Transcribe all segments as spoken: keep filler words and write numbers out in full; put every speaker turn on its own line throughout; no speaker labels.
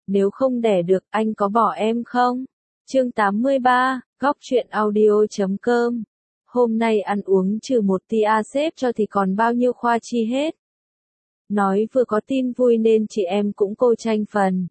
nếu không đẻ được, anh có bỏ em không? Chương tám mươi ba, góc truyện audio chấm com. Hôm nay ăn uống trừ một tia xếp cho thì còn bao nhiêu khoa chi hết. Nói vừa có tin vui nên chị em cũng cô tranh phần.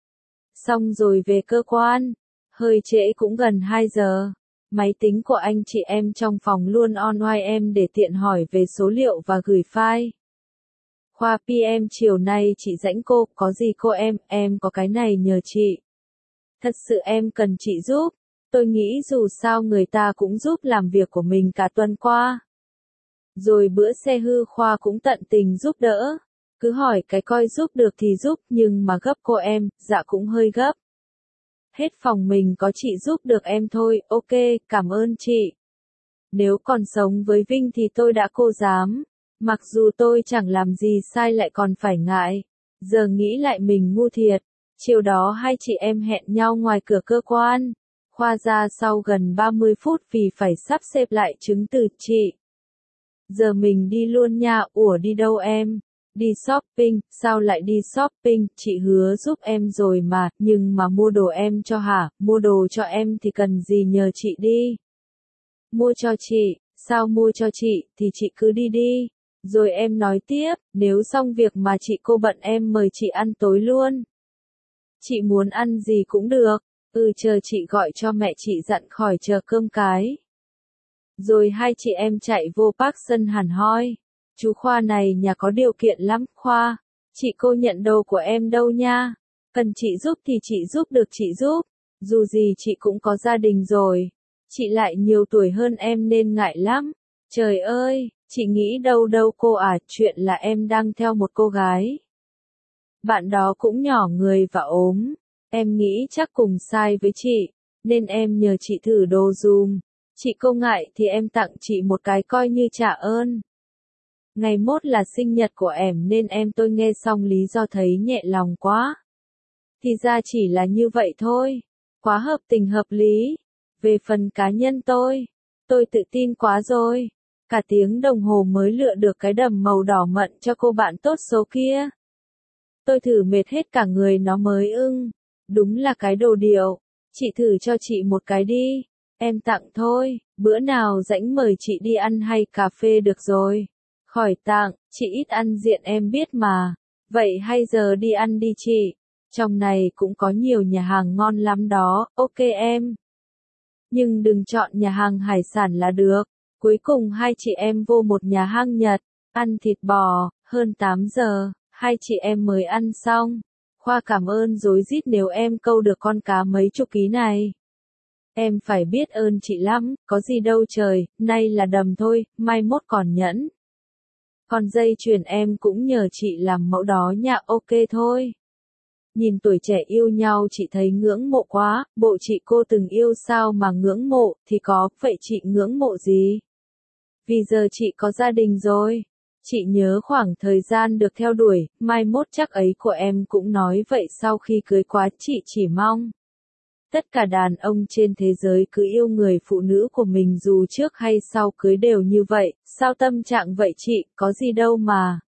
Xong rồi về cơ quan, hơi trễ cũng gần hai giờ. Máy tính của anh chị em trong phòng luôn on oai em để tiện hỏi về số liệu và gửi file. Khoa pê em chiều nay chị rãnh cô, có gì cô em, em có cái này nhờ chị. Thật sự em cần chị giúp, tôi nghĩ dù sao người ta cũng giúp làm việc của mình cả tuần qua. Rồi bữa xe hư Khoa cũng tận tình giúp đỡ, cứ hỏi cái coi giúp được thì giúp nhưng mà gấp cô em, dạ cũng hơi gấp. Hết phòng mình có chị giúp được em thôi, ok, cảm ơn chị. Nếu còn sống với Vinh thì tôi đã cô dám. Mặc dù tôi chẳng làm gì sai lại còn phải ngại. Giờ nghĩ lại mình ngu thiệt. Chiều đó hai chị em hẹn nhau ngoài cửa cơ quan. Khoa ra sau gần ba mươi phút vì phải sắp xếp lại chứng từ chị. Giờ mình đi luôn nha, ủa đi đâu em? Đi shopping, sao lại đi shopping, chị hứa giúp em rồi mà, nhưng mà mua đồ em cho hả, mua đồ cho em thì cần gì nhờ chị đi. Mua cho chị, sao mua cho chị, thì chị cứ đi đi. Rồi em nói tiếp, nếu xong việc mà chị cô bận em mời chị ăn tối luôn. Chị muốn ăn gì cũng được, ừ chờ chị gọi cho mẹ chị dặn khỏi chờ cơm cái. Rồi hai chị em chạy vô Park sân hẳn hoi. Chú Khoa này nhà có điều kiện lắm, Khoa. Chị cô nhận đồ của em đâu nha. Cần chị giúp thì chị giúp được chị giúp. Dù gì chị cũng có gia đình rồi. Chị lại nhiều tuổi hơn em nên ngại lắm. Trời ơi, chị nghĩ đâu đâu cô à, chuyện là em đang theo một cô gái. Bạn đó cũng nhỏ người và ốm. Em nghĩ chắc cùng sai với chị. Nên em nhờ chị thử đồ dùm. Chị cô ngại thì em tặng chị một cái coi như trả ơn. Ngày mốt là sinh nhật của em nên em tôi nghe xong lý do thấy nhẹ lòng quá. Thì ra chỉ là như vậy thôi. Quá hợp tình hợp lý. Về phần cá nhân tôi, tôi tự tin quá rồi. Cả tiếng đồng hồ mới lựa được cái đầm màu đỏ mận cho cô bạn tốt số kia. Tôi thử mệt hết cả người nó mới ưng. Đúng là cái đồ điệu. Chị thử cho chị một cái đi. Em tặng thôi, bữa nào rảnh mời chị đi ăn hay cà phê được rồi. Khỏi tặng, chị ít ăn diện em biết mà. Vậy hay giờ đi ăn đi chị. Trong này cũng có nhiều nhà hàng ngon lắm đó, ok em. Nhưng đừng chọn nhà hàng hải sản là được. Cuối cùng hai chị em vô một nhà hàng Nhật, ăn thịt bò, hơn tám giờ, hai chị em mới ăn xong. Khoa cảm ơn rối rít nếu em câu được con cá mấy chục ký này. Em phải biết ơn chị lắm, có gì đâu trời, nay là đầm thôi, mai mốt còn nhẫn. Còn dây chuyền em cũng nhờ chị làm mẫu đó nha, ok thôi. Nhìn tuổi trẻ yêu nhau chị thấy ngưỡng mộ quá, bộ chị cô từng yêu sao mà ngưỡng mộ, thì có, vậy chị ngưỡng mộ gì? Vì giờ chị có gia đình rồi. Chị nhớ khoảng thời gian được theo đuổi, mai mốt chắc ấy của em cũng nói vậy sau khi cưới quá, chị chỉ mong. Tất cả đàn ông trên thế giới cứ yêu người phụ nữ của mình dù trước hay sau cưới đều như vậy, sao tâm trạng vậy chị, có gì đâu mà.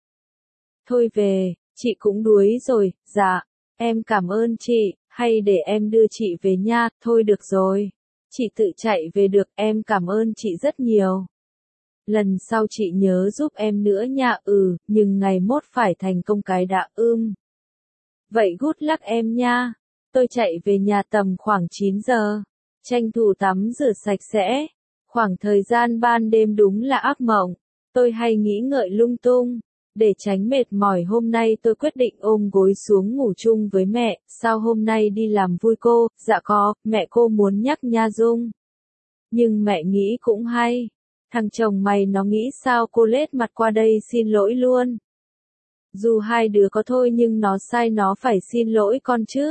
Thôi về, chị cũng đuối rồi, dạ, em cảm ơn chị, hay để em đưa chị về nha, thôi được rồi. Chị tự chạy về được, em cảm ơn chị rất nhiều. Lần sau chị nhớ giúp em nữa nha, ừ, nhưng ngày mốt phải thành công cái đã ưm. Vậy good luck em nha. Tôi chạy về nhà tầm khoảng chín giờ. Tranh thủ tắm rửa sạch sẽ. Khoảng thời gian ban đêm đúng là ác mộng. Tôi hay nghĩ ngợi lung tung. Để tránh mệt mỏi hôm nay tôi quyết định ôm gối xuống ngủ chung với mẹ. Sao hôm nay đi làm vui cô? Dạ có, mẹ cô muốn nhắc nha Dung. Nhưng mẹ nghĩ cũng hay. Thằng chồng mày nó nghĩ sao cô lết mặt qua đây xin lỗi luôn. Dù hai đứa có thôi nhưng nó sai nó phải xin lỗi con chứ.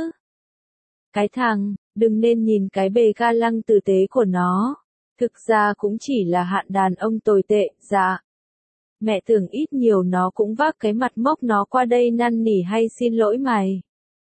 Cái thằng, đừng nên nhìn cái bề ga lăng tử tế của nó. Thực ra cũng chỉ là hạn đàn ông tồi tệ, dạ. Mẹ tưởng ít nhiều nó cũng vác cái mặt mốc nó qua đây năn nỉ hay xin lỗi mày.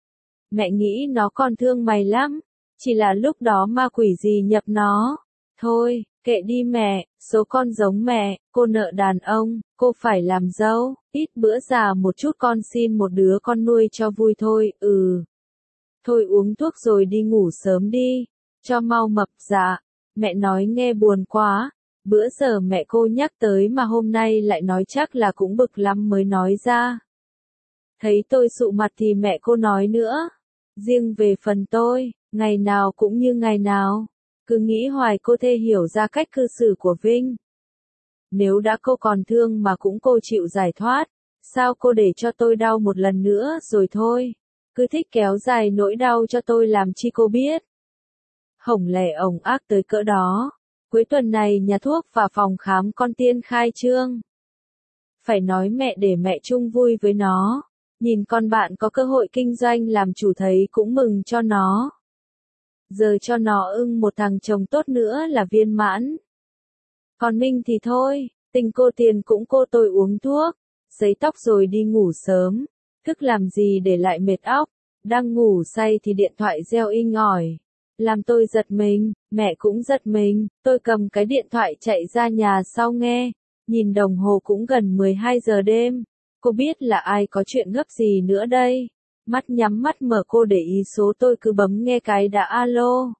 Mẹ nghĩ nó còn thương mày lắm. Chỉ là lúc đó ma quỷ gì nhập nó. Thôi, kệ đi mẹ, số con giống mẹ, cô nợ đàn ông, cô phải làm dâu, ít bữa già một chút con xin một đứa con nuôi cho vui thôi, ừ. Thôi uống thuốc rồi đi ngủ sớm đi, cho mau mập. Dạ, mẹ nói nghe buồn quá, bữa giờ mẹ cô nhắc tới mà hôm nay lại nói chắc là cũng bực lắm mới nói ra. Thấy tôi sụ mặt thì mẹ cô nói nữa. Riêng về phần tôi, ngày nào cũng như ngày nào, cứ nghĩ hoài cô thê hiểu ra cách cư xử của Vinh. Nếu đã cô còn thương mà cũng cô chịu giải thoát, sao cô để cho tôi đau một lần nữa rồi thôi, cứ thích kéo dài nỗi đau cho tôi làm chi cô biết. Hổng lẻ ổng ác tới cỡ đó, cuối tuần này nhà thuốc và phòng khám con tiên khai trương. Phải nói mẹ để mẹ chung vui với nó, nhìn con bạn có cơ hội kinh doanh làm chủ thấy cũng mừng cho nó. Giờ cho nó ưng một thằng chồng tốt nữa là viên mãn. Còn Minh thì thôi, tình cô tiền cũng cô tôi uống thuốc, sấy tóc rồi đi ngủ sớm, thức làm gì để lại mệt óc, đang ngủ say thì điện thoại reo inh ỏi. Làm tôi giật mình, mẹ cũng giật mình, tôi cầm cái điện thoại chạy ra nhà sau nghe, nhìn đồng hồ cũng gần mười hai giờ đêm, cô biết là ai có chuyện gấp gì nữa đây. Mắt nhắm mắt mở cô để ý số tôi cứ bấm nghe cái đã alo.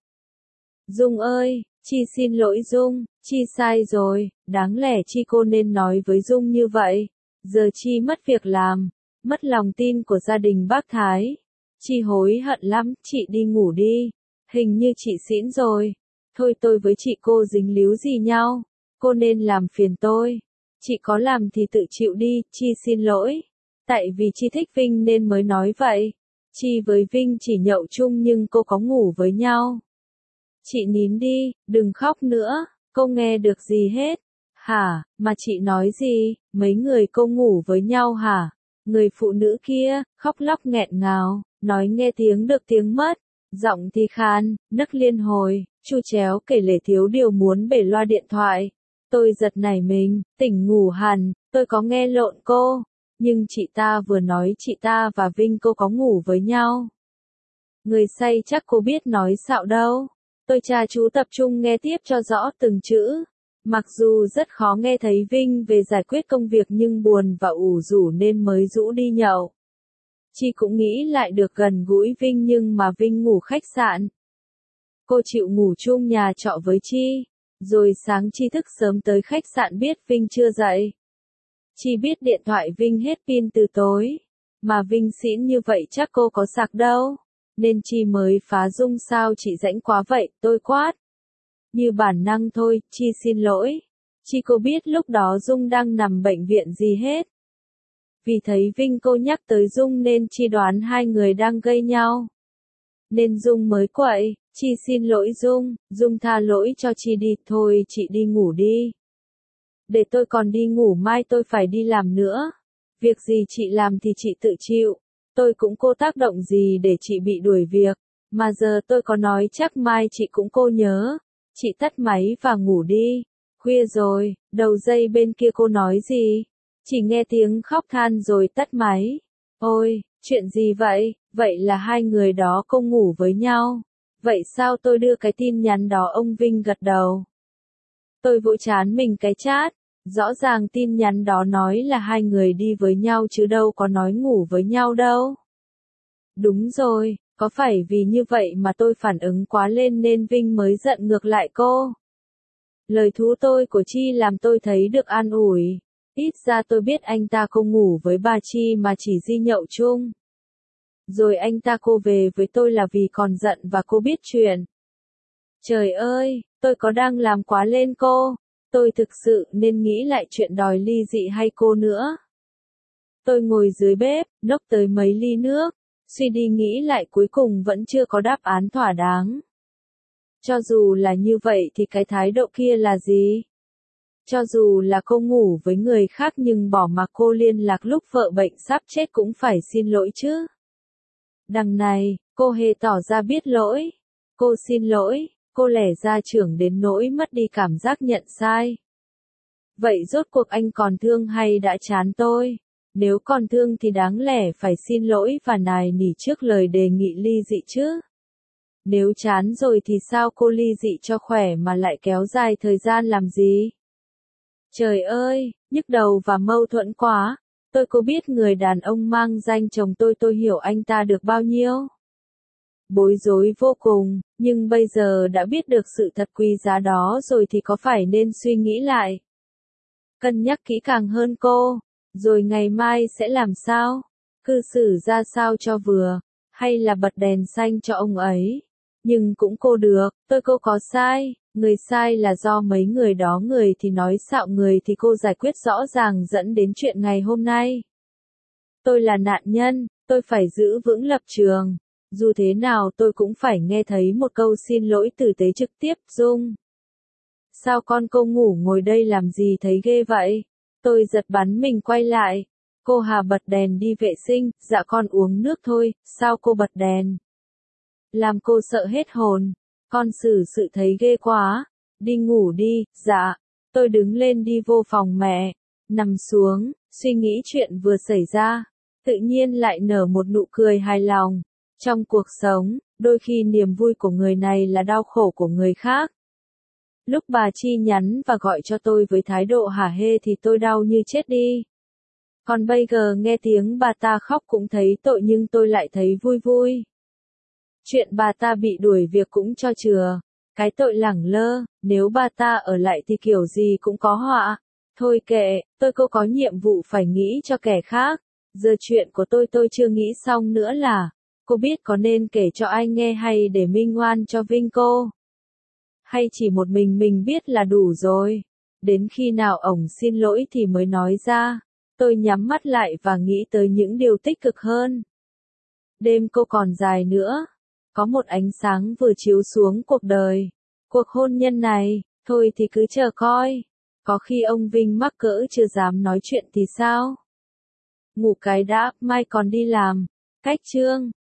Dung ơi, Chi xin lỗi Dung, Chi sai rồi, đáng lẽ Chi cô nên nói với Dung như vậy. Giờ Chi mất việc làm, mất lòng tin của gia đình bác Thái. Chi hối hận lắm, chị đi ngủ đi. Hình như chị xỉn rồi. Thôi tôi với chị cô dính líu gì nhau, cô nên làm phiền tôi. Chị có làm thì tự chịu đi, Chi xin lỗi. Tại vì Chi thích Vinh nên mới nói vậy. Chi với Vinh chỉ nhậu chung nhưng cô có ngủ với nhau. Chị nín đi, đừng khóc nữa, cô nghe được gì hết. Hả, mà chị nói gì, mấy người cô ngủ với nhau hả? Người phụ nữ kia, khóc lóc nghẹn ngào, nói nghe tiếng được tiếng mất, giọng thì khan, nấc liên hồi, chu chéo kể lể thiếu điều muốn bể loa điện thoại. Tôi giật nảy mình, tỉnh ngủ hẳn, tôi có nghe lộn cô, nhưng chị ta vừa nói chị ta và Vinh cô có ngủ với nhau. Người say chắc cô biết nói xạo đâu. Tôi chà chú tập trung nghe tiếp cho rõ từng chữ. Mặc dù rất khó nghe thấy Vinh về giải quyết công việc nhưng buồn và ủ rũ nên mới rũ đi nhậu. Chi cũng nghĩ lại được gần gũi Vinh nhưng mà Vinh ngủ khách sạn. Cô chịu ngủ chung nhà trọ với Chi. Rồi sáng Chi thức sớm tới khách sạn biết Vinh chưa dậy. Chi biết điện thoại Vinh hết pin từ tối. Mà Vinh xỉn như vậy chắc cô có sạc đâu. Nên Chi mới phá Dung sao chị rãnh quá vậy, tôi quát. Như bản năng thôi, Chi xin lỗi. Chi cô biết lúc đó Dung đang nằm bệnh viện gì hết. Vì thấy Vinh cô nhắc tới Dung nên Chi đoán hai người đang gây nhau. Nên Dung mới quậy, Chi xin lỗi Dung, Dung tha lỗi cho Chi đi, thôi chị đi ngủ đi. Để tôi còn đi ngủ mai tôi phải đi làm nữa. Việc gì chị làm thì chị tự chịu. Tôi cũng cô tác động gì để chị bị đuổi việc, mà giờ tôi có nói chắc mai chị cũng cô nhớ. Chị tắt máy và ngủ đi. Khuya rồi, đầu dây bên kia cô nói gì? Chỉ nghe tiếng khóc than rồi tắt máy. Ôi, chuyện gì vậy? Vậy là hai người đó cô ngủ với nhau. Vậy sao tôi đưa cái tin nhắn đó ông Vinh gật đầu. Tôi vỗ chán mình cái chát. Rõ ràng tin nhắn đó nói là hai người đi với nhau chứ đâu có nói ngủ với nhau đâu. Đúng rồi, có phải vì như vậy mà tôi phản ứng quá lên nên Vinh mới giận ngược lại cô. Lời thú tôi của Chi làm tôi thấy được an ủi. Ít ra tôi biết anh ta không ngủ với bà Chi mà chỉ đi nhậu chung. Rồi anh ta cô về với tôi là vì còn giận và cô biết chuyện. Trời ơi, tôi có đang làm quá lên cô. Tôi thực sự nên nghĩ lại chuyện đòi ly dị hay cô nữa. Tôi ngồi dưới bếp, nốc tới mấy ly nước, suy đi nghĩ lại cuối cùng vẫn chưa có đáp án thỏa đáng. Cho dù là như vậy thì cái thái độ kia là gì? Cho dù là cô ngủ với người khác nhưng bỏ mặc cô liên lạc lúc vợ bệnh sắp chết cũng phải xin lỗi chứ. Đằng này, cô hề tỏ ra biết lỗi. Cô xin lỗi. Cô lẻ ra trưởng đến nỗi mất đi cảm giác nhận sai. Vậy rốt cuộc anh còn thương hay đã chán tôi? Nếu còn thương thì đáng lẽ phải xin lỗi và nài nỉ trước lời đề nghị ly dị chứ. Nếu chán rồi thì sao cô ly dị cho khỏe mà lại kéo dài thời gian làm gì? Trời ơi, nhức đầu và mâu thuẫn quá. Tôi có biết người đàn ông mang danh chồng tôi tôi hiểu anh ta được bao nhiêu. bối rối vô cùng, nhưng bây giờ đã biết được sự thật quý giá đó rồi thì có phải nên suy nghĩ lại. Cân nhắc kỹ càng hơn cô, rồi ngày mai sẽ làm sao? Cư xử ra sao cho vừa, hay là bật đèn xanh cho ông ấy? Nhưng cũng cô được, tôi cô có sai, người sai là do mấy người đó, người thì nói xạo, người thì cô giải quyết rõ ràng dẫn đến chuyện ngày hôm nay. Tôi là nạn nhân, tôi phải giữ vững lập trường. Dù thế nào tôi cũng phải nghe thấy một câu xin lỗi tử tế trực tiếp. Dung, sao con cô ngủ ngồi đây làm gì thấy ghê vậy? Tôi giật bắn mình quay lại. Cô Hà bật đèn đi vệ sinh. Dạ con uống nước thôi. Sao cô bật đèn? Làm cô sợ hết hồn. Con xử sự thấy ghê quá. Đi ngủ đi. Dạ. Tôi đứng lên đi vô phòng mẹ. Nằm xuống, suy nghĩ chuyện vừa xảy ra. Tự nhiên lại nở một nụ cười hài lòng. Trong cuộc sống, đôi khi niềm vui của người này là đau khổ của người khác. Lúc bà Chi nhắn và gọi cho tôi với thái độ hả hê thì tôi đau như chết đi. Còn bây giờ nghe tiếng bà ta khóc cũng thấy tội, nhưng tôi lại thấy vui vui. Chuyện bà ta bị đuổi việc cũng cho chừa. Cái tội lẳng lơ, nếu bà ta ở lại thì kiểu gì cũng có họa. Thôi kệ, tôi cô có nhiệm vụ phải nghĩ cho kẻ khác. Giờ chuyện của tôi tôi chưa nghĩ xong nữa là, cô biết có nên kể cho ai nghe hay để minh oan cho Vinh cô? Hay chỉ một mình mình biết là đủ rồi? Đến khi nào ổng xin lỗi thì mới nói ra. Tôi nhắm mắt lại và nghĩ tới những điều tích cực hơn. Đêm cô còn dài nữa. Có một ánh sáng vừa chiếu xuống cuộc đời. Cuộc hôn nhân này, thôi thì cứ chờ coi. Có khi ông Vinh mắc cỡ chưa dám nói chuyện thì sao? Ngủ cái đã, mai còn đi làm. Cách chương